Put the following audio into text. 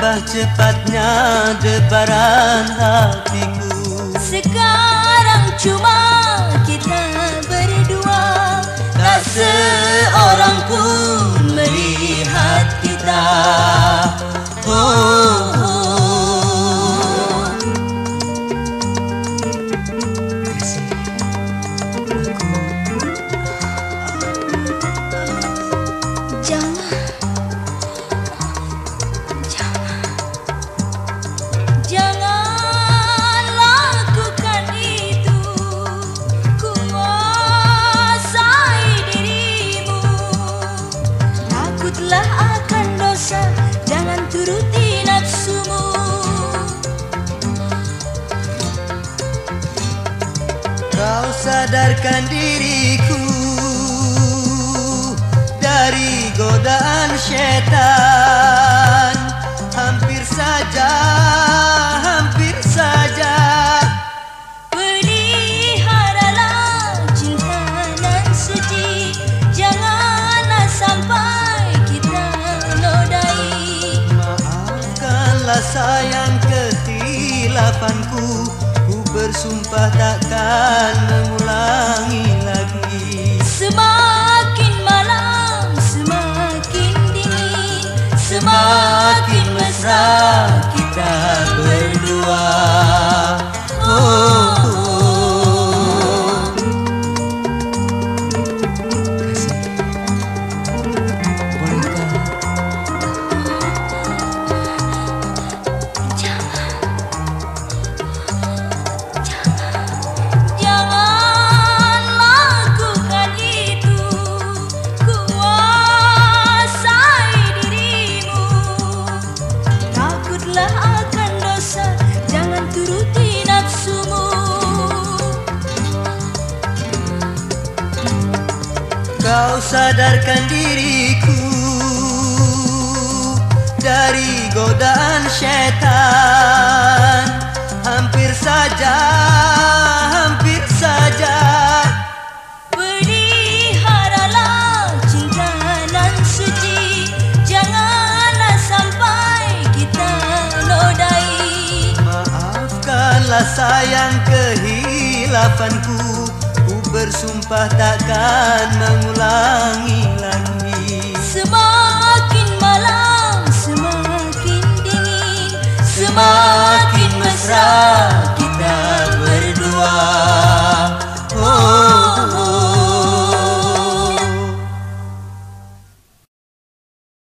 Berubah cepatnya debaran hatiku. Sekarang cuma kita berdua, tak seorang pun melihat kita. Jangan lakukan itu, kuasai dirimu. Takutlah akan dosa, jangan turuti nafsumu. Kau sadarkan diriku dari godaan syaitan. Hampir saja Peliharalah cinta nan suci, janganlah sampai kita nodai. Maafkanlah sayang kehilafanku, ku bersumpah takkan mengulangi lagi. Semakin malam semakin dingin, Semakin mesra kita berdua. Jangan lakukan itu, kuasai dirimu. Takutlah akan dosa, jangan turuti nafsumu. Kau sadarkan diriku dari godaan syaitan. Hampir saja Peliharalah cinta nan suci, janganlah sampai kita nodai. Maafkanlah sayang kehilafanku, ku bersumpah takkan mengulangi lagi. Semakin malam semakin dingin, Semakin